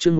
chương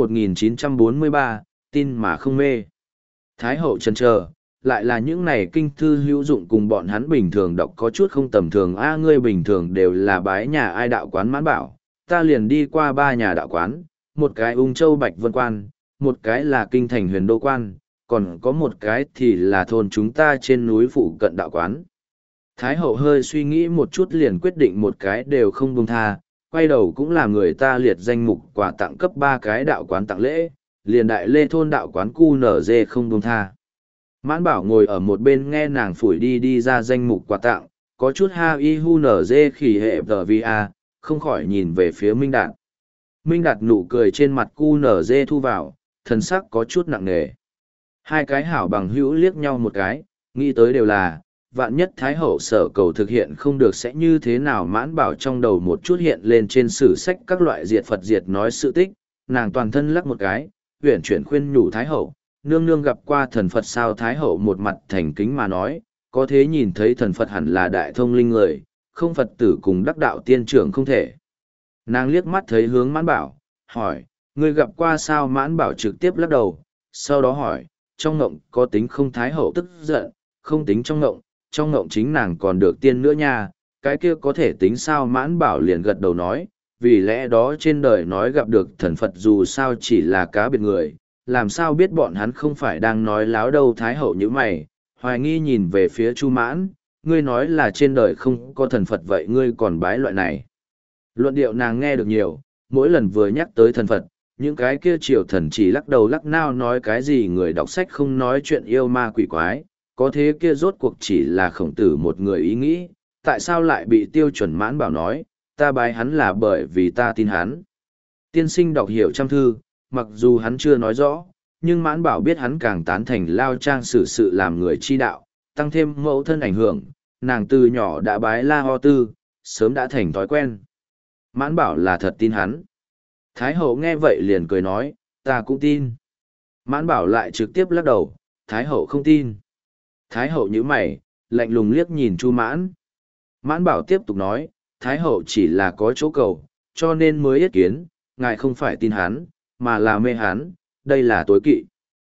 1943, tin mà không mê. Thái hậu chần chờ, lại là những này kinh thư hữu dụng cùng bọn hắn bình thường đọc có chút không tầm thường. Ngươi bình thường đều là bái nhà ai đạo quán Mãn Bảo, ta liền đi qua 3 nhà đạo quán, một cái Ung Châu Bạch Vân Quan, một cái là Kinh Thành Huyền Đô Quan, còn có một cái thì là thôn chúng ta trên núi phụ cận đạo quán. Thái hậu hơi suy nghĩ một chút liền quyết định một cái đều không buông tha, quay đầu cũng là người ta liệt danh mục quà tặng cấp 3 cái đạo quán tặng lễ, liền Đại Lê thôn đạo quán QNZ không buông tha. Mãn Bảo ngồi ở một bên nghe nàng phủi đi ra danh mục quà tặng, có chút ha y hu nở dê khỉ hệ tờ vi a, không khỏi nhìn về phía Minh Đạt. Minh Đạt nụ cười trên mặt QNZ thu vào, thần sắc có chút nặng nề. Hai cái hảo bằng hữu liếc nhau một cái, nghĩ tới đều là, vạn nhất Thái hậu sở cầu thực hiện không được sẽ như thế nào. Mãn Bảo trong đầu một chút hiện lên trên sử sách các loại diệt Phật diệt nói sự tích, nàng toàn thân lắc một cái, huyển chuyển khuyên nhủ Thái hậu, nương nương gặp qua thần Phật sao. Thái hậu một mặt thành kính mà nói, có thế nhìn thấy thần Phật hẳn là đại thông linh người, không Phật tử cùng đắc đạo tiên trưởng không thể. Nàng liếc mắt thấy hướng Mãn Bảo, hỏi, ngươi gặp qua sao. Mãn Bảo trực tiếp lắc đầu, sau đó hỏi, trong ngộng có tính không. Thái hậu tức giận, không tính trong ngộng chính nàng còn được tiên nữa nha, cái kia có thể tính sao. Mãn Bảo liền gật đầu nói, vì lẽ đó trên đời nói gặp được thần Phật dù sao chỉ là cá biệt người, làm sao biết bọn hắn không phải đang nói láo đâu. Thái hậu như mày, hoài nghi nhìn về phía Chu Mãn, ngươi nói là trên đời không có thần Phật vậy ngươi còn bái loại này. Luận điệu nàng nghe được nhiều, mỗi lần vừa nhắc tới thần Phật, những cái kia triều thần chỉ lắc đầu lắc nao nói cái gì người đọc sách không nói chuyện yêu ma quỷ quái, có thế kia rốt cuộc chỉ là Khổng Tử một người ý nghĩ, tại sao lại bị tiêu chuẩn Mãn Bảo nói, ta bái hắn là bởi vì ta tin hắn. Tiên sinh đọc hiểu trăm thư, mặc dù hắn chưa nói rõ, nhưng Mãn Bảo biết hắn càng tán thành lao trang xử sự làm người chi đạo, tăng thêm mẫu thân ảnh hưởng, nàng từ nhỏ đã bái La Ho Tư, sớm đã thành thói quen. Mãn Bảo là thật tin hắn. Thái hậu nghe vậy liền cười nói, ta cũng tin. Mãn Bảo lại trực tiếp lắc đầu, Thái hậu không tin. Thái hậu nhíu mày, lạnh lùng liếc nhìn Chu Mãn. Mãn Bảo tiếp tục nói, Thái hậu chỉ là có chỗ cầu, cho nên mới yết kiến, ngài không phải tin hắn, mà là mê hắn, đây là tối kỵ.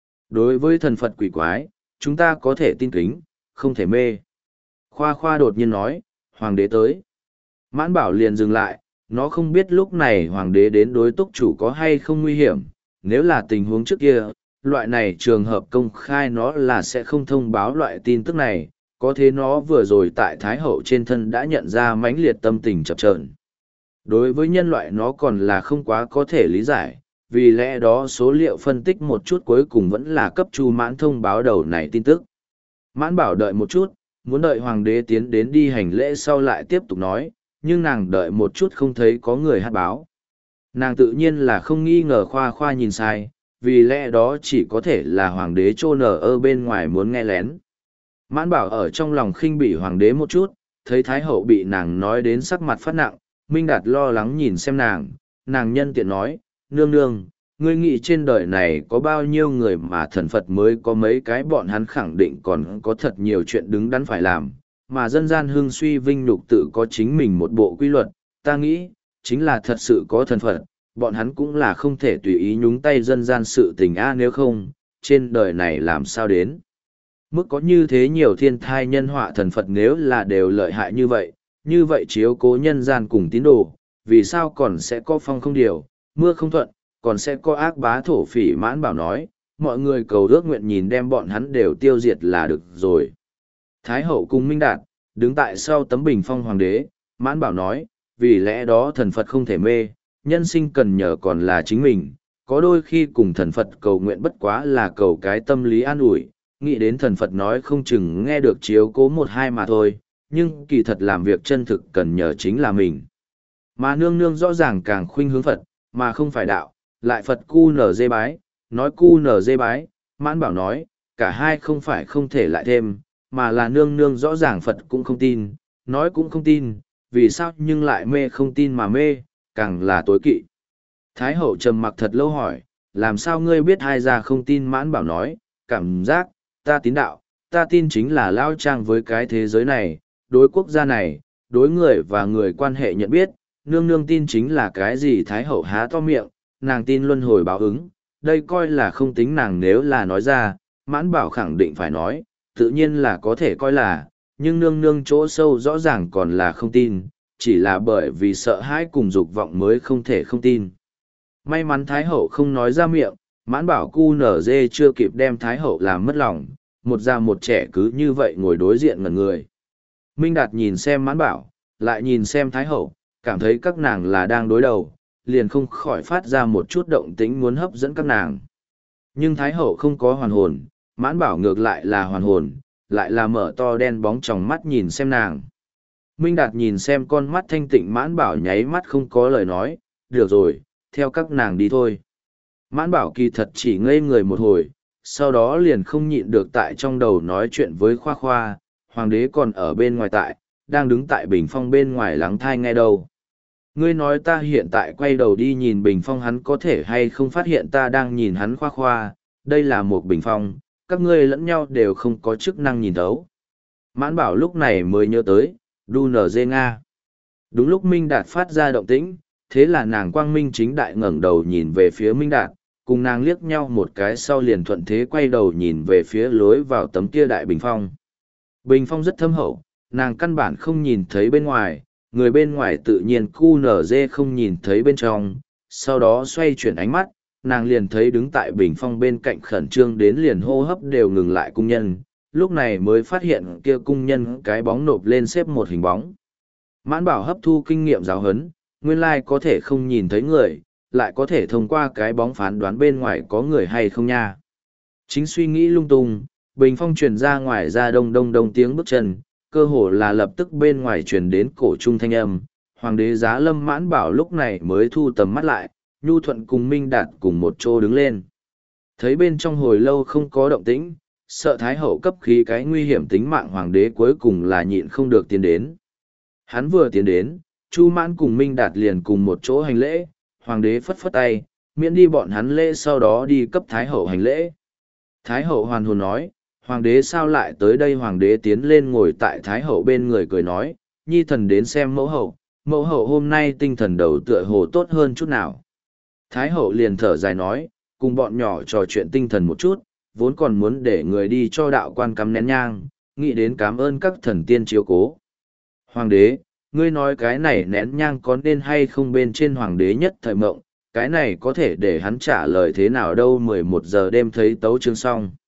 Đối với thần Phật quỷ quái, chúng ta có thể tin kính, không thể mê. Khoa Khoa đột nhiên nói, hoàng đế tới. Mãn Bảo liền dừng lại, nó không biết lúc này hoàng đế đến đối túc chủ có hay không nguy hiểm, nếu là tình huống trước kia, loại này trường hợp công khai nó là sẽ không thông báo loại tin tức này, có thế nó vừa rồi tại Thái hậu trên thân đã nhận ra mãnh liệt tâm tình chập chờn. Đối với nhân loại nó còn là không quá có thể lý giải, vì lẽ đó số liệu phân tích một chút cuối cùng vẫn là cấp Chu Mãn thông báo đầu này tin tức. Mãn Bảo đợi một chút, muốn đợi hoàng đế tiến đến đi hành lễ sau lại tiếp tục nói, nhưng nàng đợi một chút không thấy có người hát báo. Nàng tự nhiên là không nghi ngờ Khoa Khoa nhìn sai, vì lẽ đó chỉ có thể là hoàng đế chôn ở bên ngoài muốn nghe lén. Mãn Bảo ở trong lòng khinh bỉ hoàng đế một chút, thấy Thái hậu bị nàng nói đến sắc mặt phát nặng, Minh Đạt lo lắng nhìn xem nàng nhân tiện nói, nương nương, ngươi nghĩ trên đời này có bao nhiêu người mà thần Phật mới có mấy cái bọn hắn khẳng định còn có thật nhiều chuyện đứng đắn phải làm, mà dân gian hưng suy vinh nhục tự có chính mình một bộ quy luật, ta nghĩ, chính là thật sự có thần Phật, bọn hắn cũng là không thể tùy ý nhúng tay dân gian sự tình nếu không, trên đời này làm sao đến. Mức có như thế nhiều thiên thai nhân họa thần Phật nếu là đều lợi hại như vậy chiếu cố nhân gian cùng tín đồ, vì sao còn sẽ có phong không điều, mưa không thuận, còn sẽ có ác bá thổ phỉ. Mãn Bảo nói, mọi người cầu ước nguyện nhìn đem bọn hắn đều tiêu diệt là được rồi. Thái hậu cùng Minh Đạt, đứng tại sau tấm bình phong hoàng đế, Mãn Bảo nói, vì lẽ đó thần Phật không thể mê, nhân sinh cần nhờ còn là chính mình, có đôi khi cùng thần Phật cầu nguyện bất quá là cầu cái tâm lý an ủi, nghĩ đến thần Phật nói không chừng nghe được chiếu cố một hai mà thôi, nhưng kỳ thật làm việc chân thực cần nhờ chính là mình. Mà nương nương rõ ràng càng khuynh hướng Phật, mà không phải đạo, lại Phật cu nở dê bái, nói cu nở dê bái, Mãn Bảo nói, cả hai không phải không thể lại thêm, mà là nương nương rõ ràng Phật cũng không tin, nói cũng không tin, vì sao nhưng lại mê không tin mà mê, càng là tối kỵ. Thái hậu trầm mặc thật lâu hỏi, làm sao ngươi biết hai gia không tin? Mãn Bảo nói, cảm giác, ta tín đạo, ta tin chính là lao trang với cái thế giới này, đối quốc gia này, đối người và người quan hệ nhận biết, nương nương tin chính là cái gì? Thái hậu há to miệng, nàng tin luân hồi báo ứng, đây coi là không tính nàng nếu là nói ra, Mãn Bảo khẳng định phải nói, tự nhiên là có thể coi là, nhưng nương nương chỗ sâu rõ ràng còn là không tin, chỉ là bởi vì sợ hãi cùng dục vọng mới không thể không tin. May mắn Thái Hậu không nói ra miệng, Mãn Bảo cu nở dê chưa kịp đem Thái Hậu làm mất lòng, một già một trẻ cứ như vậy ngồi đối diện ngẩn người. Minh Đạt nhìn xem Mãn Bảo, lại nhìn xem Thái Hậu, cảm thấy các nàng là đang đối đầu, liền không khỏi phát ra một chút động tĩnh muốn hấp dẫn các nàng. Nhưng Thái Hậu không có hoàn hồn, Mãn Bảo ngược lại là hoàn hồn, lại là mở to đen bóng tròng mắt nhìn xem nàng. Minh Đạt nhìn xem con mắt thanh tịnh Mãn Bảo nháy mắt không có lời nói, được rồi, theo các nàng đi thôi. Mãn Bảo kỳ thật chỉ ngây người một hồi, sau đó liền không nhịn được tại trong đầu nói chuyện với Khoa Khoa, hoàng đế còn ở bên ngoài tại, đang đứng tại bình phong bên ngoài lắng thai nghe đâu. Ngươi nói ta hiện tại quay đầu đi nhìn bình phong hắn có thể hay không phát hiện ta đang nhìn hắn Khoa Khoa, đây là một bình phong, các ngươi lẫn nhau đều không có chức năng nhìn thấu. Mãn Bảo lúc này mới nhớ tới, đu nở dê Nga. Đúng lúc Minh Đạt phát ra động tĩnh, thế là nàng quang minh chính đại ngẩng đầu nhìn về phía Minh Đạt, cùng nàng liếc nhau một cái sau liền thuận thế quay đầu nhìn về phía lối vào tấm kia đại bình phong. Bình phong rất thâm hậu, nàng căn bản không nhìn thấy bên ngoài, người bên ngoài tự nhiên cu nở dê không nhìn thấy bên trong, sau đó xoay chuyển ánh mắt, nàng liền thấy đứng tại bình phong bên cạnh khẩn trương đến liền hô hấp đều ngừng lại cung nhân, lúc này mới phát hiện kia cung nhân cái bóng nộp lên xếp một hình bóng. Mãn Bảo hấp thu kinh nghiệm giáo huấn, nguyên lai có thể không nhìn thấy người, lại có thể thông qua cái bóng phán đoán bên ngoài có người hay không nha. Chính suy nghĩ lung tung, bình phong truyền ra ngoài ra đông đông đông tiếng bước chân, cơ hồ là lập tức bên ngoài truyền đến cổ trung thanh âm. Hoàng đế Giá Lâm Mãn Bảo lúc này mới thu tầm mắt lại, nhu thuận cùng Minh Đạt cùng một chỗ đứng lên. Thấy bên trong hồi lâu không có động tĩnh, sợ Thái Hậu cấp khí cái nguy hiểm tính mạng hoàng đế cuối cùng là nhịn không được tiến đến. Hắn vừa tiến đến, Chu Mãn cùng Minh Đạt liền cùng một chỗ hành lễ, hoàng đế phất phất tay, miễn đi bọn hắn lễ sau đó đi cấp Thái Hậu hành lễ. Thái Hậu hoàn hồn nói, hoàng đế sao lại tới đây? Hoàng đế tiến lên ngồi tại Thái Hậu bên người cười nói, nhi thần đến xem mẫu hậu hôm nay tinh thần đầu tựa hồ tốt hơn chút nào. Thái Hậu liền thở dài nói, cùng bọn nhỏ trò chuyện tinh thần một chút, vốn còn muốn để người đi cho đạo quan cắm nén nhang, nghĩ đến cảm ơn các thần tiên chiếu cố. Hoàng đế, ngươi nói cái này nén nhang có nên hay không? Bên trên hoàng đế nhất thời mộng, cái này có thể để hắn trả lời thế nào đâu? 11 giờ đêm thấy tấu chương xong.